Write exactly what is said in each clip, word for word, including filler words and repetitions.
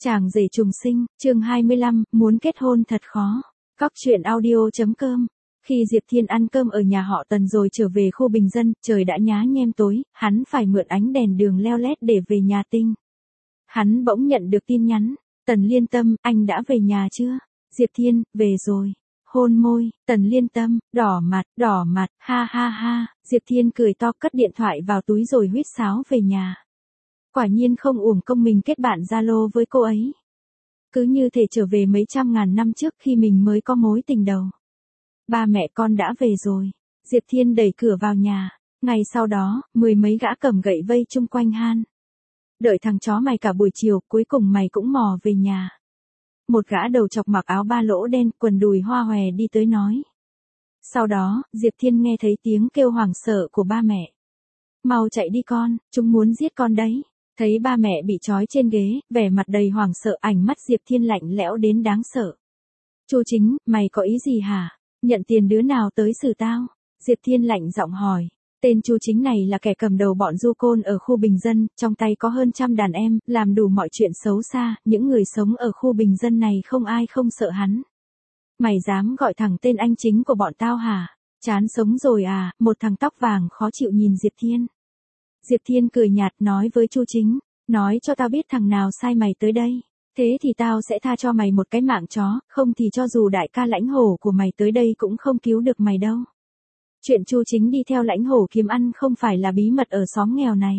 Chàng rể trùng sinh, chương hai mươi lăm, muốn kết hôn thật khó. Cóc truyện audio.com. Khi Diệp Thiên ăn cơm ở nhà họ Tần rồi trở về khu bình dân, trời đã nhá nhem tối, hắn phải mượn ánh đèn đường leo lét để về nhà Tinh. Hắn bỗng nhận được tin nhắn, Tần Liên Tâm, anh đã về nhà chưa? Diệp Thiên, về rồi. Hôn môi, Tần Liên Tâm, đỏ mặt, đỏ mặt, ha ha ha, Diệp Thiên cười to cất điện thoại vào túi rồi huýt sáo về nhà. Quả nhiên không uổng công mình kết bạn Zalo với cô ấy. Cứ như thể trở về mấy trăm ngàn năm trước khi mình mới có mối tình đầu. Ba mẹ con đã về rồi. Diệp Thiên đẩy cửa vào nhà. Ngày sau đó, mười mấy gã cầm gậy vây chung quanh han. Đợi thằng chó mày cả buổi chiều, cuối cùng mày cũng mò về nhà. Một gã đầu chọc mặc áo ba lỗ đen, quần đùi hoa hòe đi tới nói. Sau đó, Diệp Thiên nghe thấy tiếng kêu hoảng sợ của ba mẹ. Mau chạy đi con, chúng muốn giết con đấy. Thấy ba mẹ bị trói trên ghế, vẻ mặt đầy hoảng sợ, ảnh mắt Diệp Thiên lạnh lẽo đến đáng sợ. Chu Chính, mày có ý gì hả? Nhận tiền đứa nào tới xử tao? Diệp Thiên lạnh giọng hỏi. Tên Chu Chính này là kẻ cầm đầu bọn du côn ở khu bình dân, trong tay có hơn trăm đàn em, làm đủ mọi chuyện xấu xa, những người sống ở khu bình dân này không ai không sợ hắn. Mày dám gọi thẳng tên anh chính của bọn tao hả? Chán sống rồi à? Một thằng tóc vàng khó chịu nhìn Diệp Thiên. Diệp Thiên cười nhạt nói với Chu Chính, nói cho tao biết thằng nào sai mày tới đây. Thế thì tao sẽ tha cho mày một cái mạng chó, không thì cho dù đại ca Lãnh Hổ của mày tới đây cũng không cứu được mày đâu. Chuyện Chu Chính đi theo Lãnh Hổ kiếm ăn không phải là bí mật ở xóm nghèo này.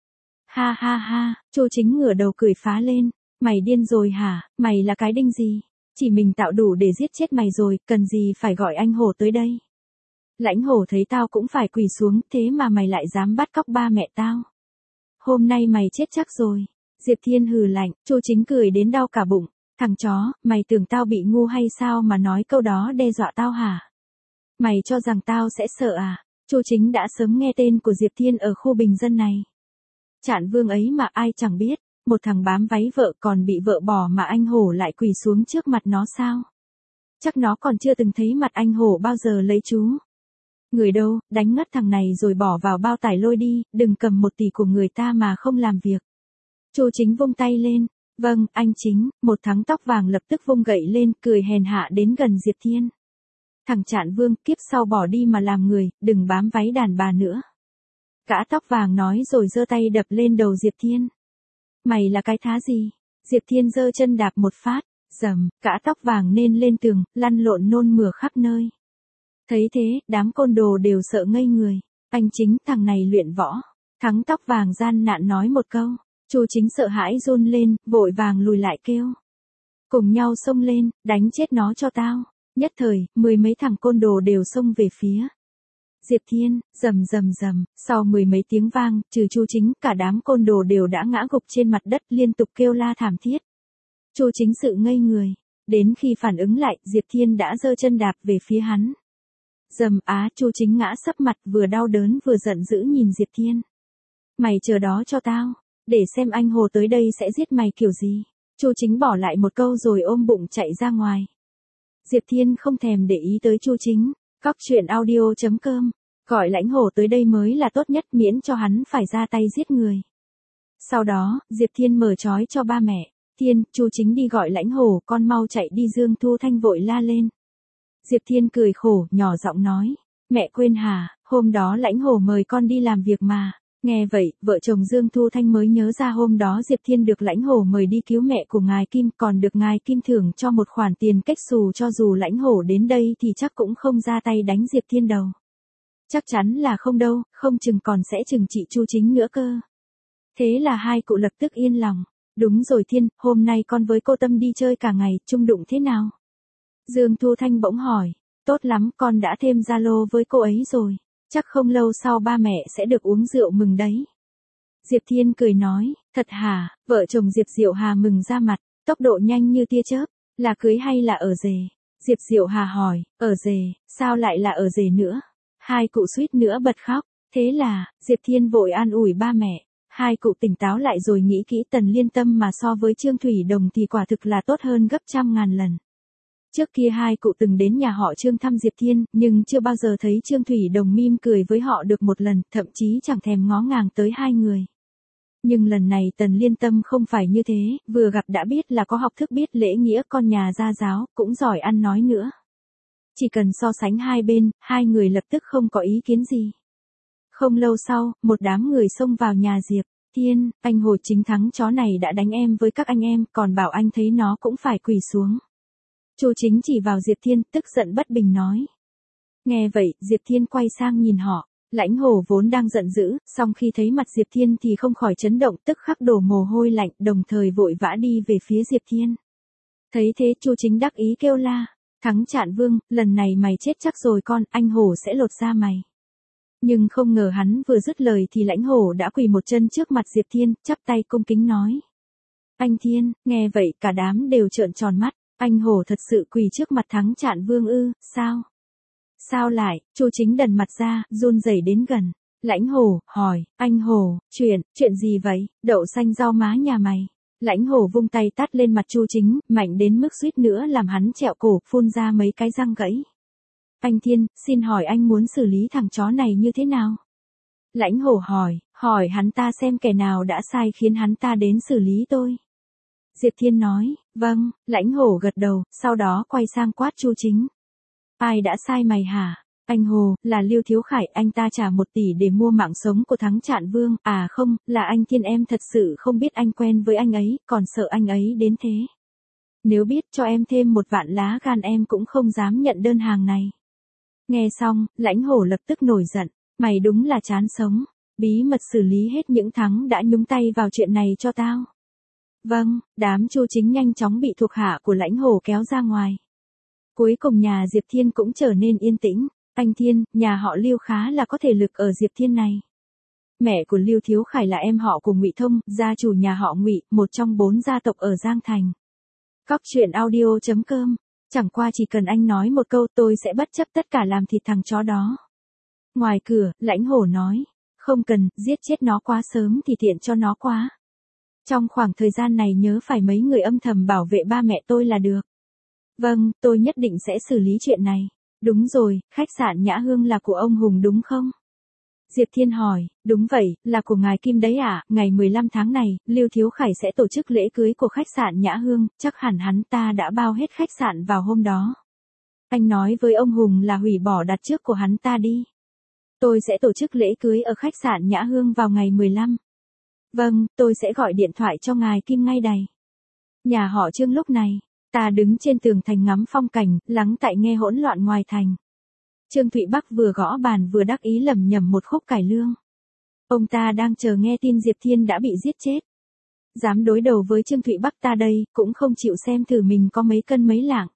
Ha ha ha, Chu Chính ngửa đầu cười phá lên, mày điên rồi hả, mày là cái đinh gì? Chỉ mình tạo đủ để giết chết mày rồi, cần gì phải gọi anh Hổ tới đây? Lãnh Hổ thấy tao cũng phải quỳ xuống, thế mà mày lại dám bắt cóc ba mẹ tao. Hôm nay mày chết chắc rồi. Diệp Thiên hừ lạnh, Chu Chính cười đến đau cả bụng. Thằng chó, mày tưởng tao bị ngu hay sao mà nói câu đó đe dọa tao hả? Mày cho rằng tao sẽ sợ à? Chu Chính đã sớm nghe tên của Diệp Thiên ở khu bình dân này. Trạn Vương ấy mà ai chẳng biết, một thằng bám váy vợ còn bị vợ bỏ mà anh Hổ lại quỳ xuống trước mặt nó sao? Chắc nó còn chưa từng thấy mặt anh Hổ bao giờ lấy chú. Người đâu, đánh ngất thằng này rồi bỏ vào bao tải lôi đi, đừng cầm một tỷ của người ta mà không làm việc. Chu Chính vung tay lên, vâng, anh Chính, một thằng tóc vàng lập tức vung gậy lên, cười hèn hạ đến gần Diệp Thiên. Thằng Trạn Vương, kiếp sau bỏ đi mà làm người, đừng bám váy đàn bà nữa. Gã tóc vàng nói rồi giơ tay đập lên đầu Diệp Thiên. Mày là cái thá gì? Diệp Thiên giơ chân đạp một phát, dầm, gã tóc vàng nên lên tường, lăn lộn nôn mửa khắp nơi. Thấy thế, đám côn đồ đều sợ ngây người. Anh Chính, thằng này luyện võ. Thắng tóc vàng gian nạn nói một câu. Chu Chính sợ hãi run lên, vội vàng lùi lại kêu. Cùng nhau xông lên, đánh chết nó cho tao. Nhất thời, mười mấy thằng côn đồ đều xông về phía Diệp Thiên, rầm rầm rầm, sau mười mấy tiếng vang, trừ Chu Chính, cả đám côn đồ đều đã ngã gục trên mặt đất liên tục kêu la thảm thiết. Chu Chính sự ngây người. Đến khi phản ứng lại, Diệp Thiên đã giơ chân đạp về phía hắn. Dầm á, Chu Chính ngã sấp mặt vừa đau đớn vừa giận dữ nhìn Diệp Thiên. Mày chờ đó cho tao, để xem anh Hồ tới đây sẽ giết mày kiểu gì. Chu Chính bỏ lại một câu rồi ôm bụng chạy ra ngoài. Diệp Thiên không thèm để ý tới Chu Chính. Cóc truyện audio.com. Gọi Lãnh Hổ tới đây mới là tốt nhất miễn cho hắn phải ra tay giết người. Sau đó, Diệp Thiên mở trói cho ba mẹ. Thiên, Chu Chính đi gọi Lãnh Hổ, con mau chạy đi. Dương Thu Thanh vội la lên. Diệp Thiên cười khổ, nhỏ giọng nói. Mẹ quên hả, hôm đó Lãnh Hổ mời con đi làm việc mà. Nghe vậy, vợ chồng Dương Thu Thanh mới nhớ ra hôm đó Diệp Thiên được Lãnh Hổ mời đi cứu mẹ của ngài Kim, còn được ngài Kim thưởng cho một khoản tiền cách xù, cho dù Lãnh Hổ đến đây thì chắc cũng không ra tay đánh Diệp Thiên đâu. Chắc chắn là không đâu, không chừng còn sẽ trừng trị Chu Chính nữa cơ. Thế là hai cụ lập tức yên lòng. Đúng rồi Thiên, hôm nay con với cô Tâm đi chơi cả ngày, chung đụng thế nào? Dương Thu Thanh bỗng hỏi. Tốt lắm, con đã thêm Zalo với cô ấy rồi. Chắc không lâu sau ba mẹ sẽ được uống rượu mừng đấy. Diệp Thiên cười nói, thật hả? Vợ chồng Diệp Diệu Hà mừng ra mặt, tốc độ nhanh như tia chớp. Là cưới hay là ở rể? Diệp Diệu Hà hỏi, ở rể, sao lại là ở rể nữa? Hai cụ suýt nữa bật khóc. Thế là, Diệp Thiên vội an ủi ba mẹ. Hai cụ tỉnh táo lại rồi nghĩ kỹ, Tần Liên Tâm mà so với Trương Thủy Đồng thì quả thực là tốt hơn gấp trăm ngàn lần. Trước kia hai cụ từng đến nhà họ Trương thăm Diệp Thiên, nhưng chưa bao giờ thấy Trương Thủy Đồng mỉm cười với họ được một lần, thậm chí chẳng thèm ngó ngàng tới hai người. Nhưng lần này Tần Liên Tâm không phải như thế, vừa gặp đã biết là có học thức biết lễ nghĩa con nhà gia giáo, cũng giỏi ăn nói nữa. Chỉ cần so sánh hai bên, hai người lập tức không có ý kiến gì. Không lâu sau, một đám người xông vào nhà Diệp Thiên, anh Hồ Chính Thắng chó này đã đánh em với các anh em, còn bảo anh thấy nó cũng phải quỳ xuống. Chu Chính chỉ vào Diệp Thiên, tức giận bất bình nói. Nghe vậy, Diệp Thiên quay sang nhìn họ. Lãnh Hồ vốn đang giận dữ, song khi thấy mặt Diệp Thiên thì không khỏi chấn động, tức khắc đổ mồ hôi lạnh, đồng thời vội vã đi về phía Diệp Thiên. Thấy thế, Chu Chính đắc ý kêu la, Thắng Trạn Vương, lần này mày chết chắc rồi con, anh Hồ sẽ lột da mày. Nhưng không ngờ hắn vừa dứt lời thì Lãnh Hồ đã quỳ một chân trước mặt Diệp Thiên, chắp tay cung kính nói. Anh Thiên, nghe vậy cả đám đều trợn tròn mắt, anh Hồ thật sự quỳ trước mặt Thắng Trạn Vương ư, sao? Sao lại, Chu Chính đần mặt ra, run rẩy đến gần. Lãnh Hồ, hỏi, anh Hồ, chuyện, chuyện gì vậy, đậu xanh rau má nhà mày. Lãnh Hồ vung tay tát lên mặt Chu Chính, mạnh đến mức suýt nữa làm hắn trẹo cổ, phun ra mấy cái răng gãy. Anh Thiên, xin hỏi anh muốn xử lý thằng chó này như thế nào? Lãnh Hồ hỏi, hỏi hắn ta xem kẻ nào đã sai khiến hắn ta đến xử lý tôi. Diệp Thiên nói, vâng, Lãnh Hồ gật đầu, sau đó quay sang quát Chu Chính. Ai đã sai mày hả? Anh Hồ, là Lưu Thiếu Khải, anh ta trả một tỷ để mua mạng sống của Thắng Trạn Vương, à không, là anh Thiên em thật sự không biết anh quen với anh ấy, còn sợ anh ấy đến thế. Nếu biết cho em thêm một vạn lá gan em cũng không dám nhận đơn hàng này. Nghe xong, Lãnh Hồ lập tức nổi giận, mày đúng là chán sống, bí mật xử lý hết những Thắng đã nhúng tay vào chuyện này cho tao. Vâng, đám Chu Chính nhanh chóng bị thuộc hạ của Lãnh Hồ kéo ra ngoài. Cuối cùng nhà Diệp Thiên cũng trở nên yên tĩnh. Anh Thiên, nhà họ Lưu khá là có thể lực ở Diệp Thiên này. Mẹ của Lưu Thiếu Khải là em họ của Ngụy Thông, gia chủ nhà họ Ngụy, một trong bốn gia tộc ở Giang Thành. Cóc truyện audio chấm com. Chẳng qua chỉ cần anh nói một câu tôi sẽ bất chấp tất cả làm thịt thằng chó đó. Ngoài cửa, Lãnh Hồ nói. Không cần, giết chết nó quá sớm thì tiện cho nó quá. Trong khoảng thời gian này nhớ phải mấy người âm thầm bảo vệ ba mẹ tôi là được. Vâng, tôi nhất định sẽ xử lý chuyện này. Đúng rồi, khách sạn Nhã Hương là của ông Hùng đúng không? Diệp Thiên hỏi, đúng vậy, là của ngài Kim đấy ạ, à? Ngày mười lăm tháng này, Lưu Thiếu Khải sẽ tổ chức lễ cưới của khách sạn Nhã Hương, chắc hẳn hắn ta đã bao hết khách sạn vào hôm đó. Anh nói với ông Hùng là hủy bỏ đặt trước của hắn ta đi. Tôi sẽ tổ chức lễ cưới ở khách sạn Nhã Hương vào ngày mười lăm. Vâng, tôi sẽ gọi điện thoại cho ngài Kim ngay đây. Nhà họ Trương lúc này. Ta đứng trên tường thành ngắm phong cảnh, lắng tại nghe hỗn loạn ngoài thành. Trương Thụy Bắc vừa gõ bàn vừa đắc ý lẩm nhẩm một khúc cải lương. Ông ta đang chờ nghe tin Diệp Thiên đã bị giết chết. Dám đối đầu với Trương Thụy Bắc ta đây, cũng không chịu xem thử mình có mấy cân mấy lạng.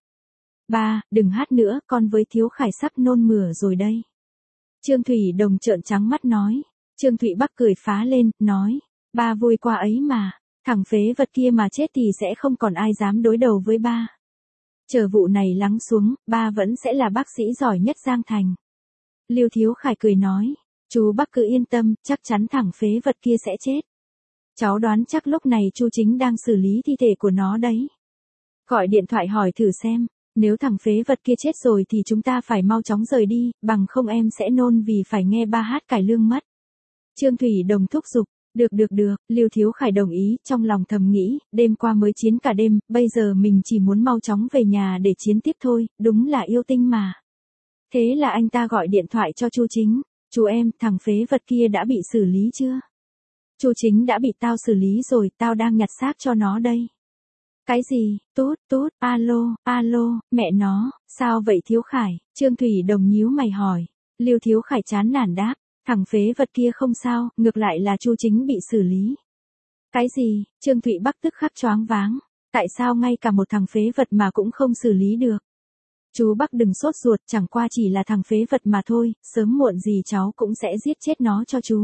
Ba, đừng hát nữa, con với Thiếu Khải sắp nôn mửa rồi đây. Trương Thủy Đồng trợn trắng mắt nói. Trương Thụy Bắc cười phá lên, nói. Ba vui qua ấy mà. Thằng phế vật kia mà chết thì sẽ không còn ai dám đối đầu với ba. Chờ vụ này lắng xuống, ba vẫn sẽ là bác sĩ giỏi nhất Giang Thành. Lưu Thiếu Khải cười nói, chú Bắc cứ yên tâm, chắc chắn thằng phế vật kia sẽ chết. Cháu đoán chắc lúc này Chu Chính đang xử lý thi thể của nó đấy. Gọi điện thoại hỏi thử xem, nếu thằng phế vật kia chết rồi thì chúng ta phải mau chóng rời đi, bằng không em sẽ nôn vì phải nghe ba hát cải lương mất. Trương Thủy Đồng thúc giục. Được được được, Lưu Thiếu Khải đồng ý, trong lòng thầm nghĩ, đêm qua mới chiến cả đêm, bây giờ mình chỉ muốn mau chóng về nhà để chiến tiếp thôi, đúng là yêu tinh mà. Thế là anh ta gọi điện thoại cho Chu Chính, chú em, thằng phế vật kia đã bị xử lý chưa? Chu Chính đã bị tao xử lý rồi, tao đang nhặt xác cho nó đây. Cái gì, tút, tút, alo, alo, mẹ nó, sao vậy Thiếu Khải? Trương Thủy Đồng nhíu mày hỏi, Lưu Thiếu Khải chán nản đáp. Thằng phế vật kia không sao, ngược lại là Chu Chính bị xử lý. Cái gì? Trương Thụy Bắc tức khắc choáng váng. Tại sao ngay cả một thằng phế vật mà cũng không xử lý được? Chú Bắc đừng sốt ruột, chẳng qua chỉ là thằng phế vật mà thôi, sớm muộn gì cháu cũng sẽ giết chết nó cho chú.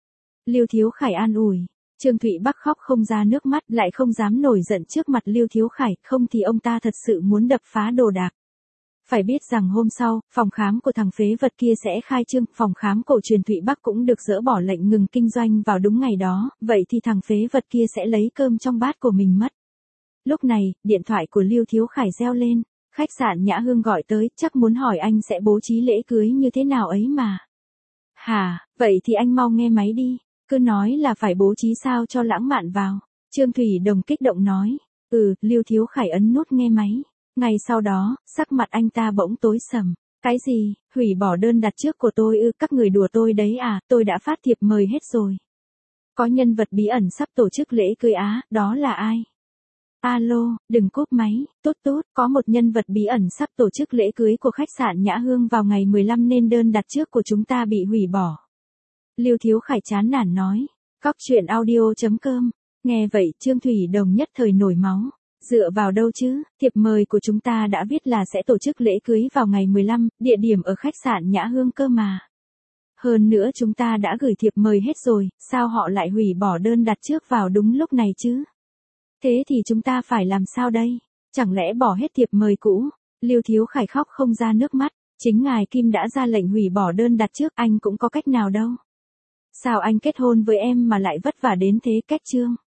Lưu Thiếu Khải an ủi. Trương Thụy Bắc khóc không ra nước mắt, lại không dám nổi giận trước mặt Lưu Thiếu Khải, không thì ông ta thật sự muốn đập phá đồ đạc. Phải biết rằng hôm sau, phòng khám của thằng phế vật kia sẽ khai trương, phòng khám cổ truyền Thụy Bắc cũng được dỡ bỏ lệnh ngừng kinh doanh vào đúng ngày đó, vậy thì thằng phế vật kia sẽ lấy cơm trong bát của mình mất. Lúc này, điện thoại của Lưu Thiếu Khải reo lên, khách sạn Nhã Hương gọi tới, chắc muốn hỏi anh sẽ bố trí lễ cưới như thế nào ấy mà. Hả, vậy thì anh mau nghe máy đi. Cứ nói là phải bố trí sao cho lãng mạn vào. Trương Thủy Đồng kích động nói. Ừ, Lưu Thiếu Khải ấn nút nghe máy. Ngay sau đó, sắc mặt anh ta bỗng tối sầm. Cái gì, hủy bỏ đơn đặt trước của tôi ư? Các người đùa tôi đấy à, tôi đã phát thiệp mời hết rồi. Có nhân vật bí ẩn sắp tổ chức lễ cưới á, đó là ai? Alo, đừng cúp máy, tốt tốt, có một nhân vật bí ẩn sắp tổ chức lễ cưới của khách sạn Nhã Hương vào ngày mười lăm nên đơn đặt trước của chúng ta bị hủy bỏ. Lưu Thiếu Khải chán nản nói. Cóc truyện audio chấm com. Nghe vậy Trương Thủy Đồng nhất thời nổi máu. Dựa vào đâu chứ, thiệp mời của chúng ta đã viết là sẽ tổ chức lễ cưới vào ngày mười lăm, địa điểm ở khách sạn Nhã Hương cơ mà. Hơn nữa chúng ta đã gửi thiệp mời hết rồi, sao họ lại hủy bỏ đơn đặt trước vào đúng lúc này chứ? Thế thì chúng ta phải làm sao đây? Chẳng lẽ bỏ hết thiệp mời cũ? Lưu Thiếu Khải khóc không ra nước mắt, chính ngài Kim đã ra lệnh hủy bỏ đơn đặt trước, anh cũng có cách nào đâu. Sao anh kết hôn với em mà lại vất vả đến thế? Cách Trương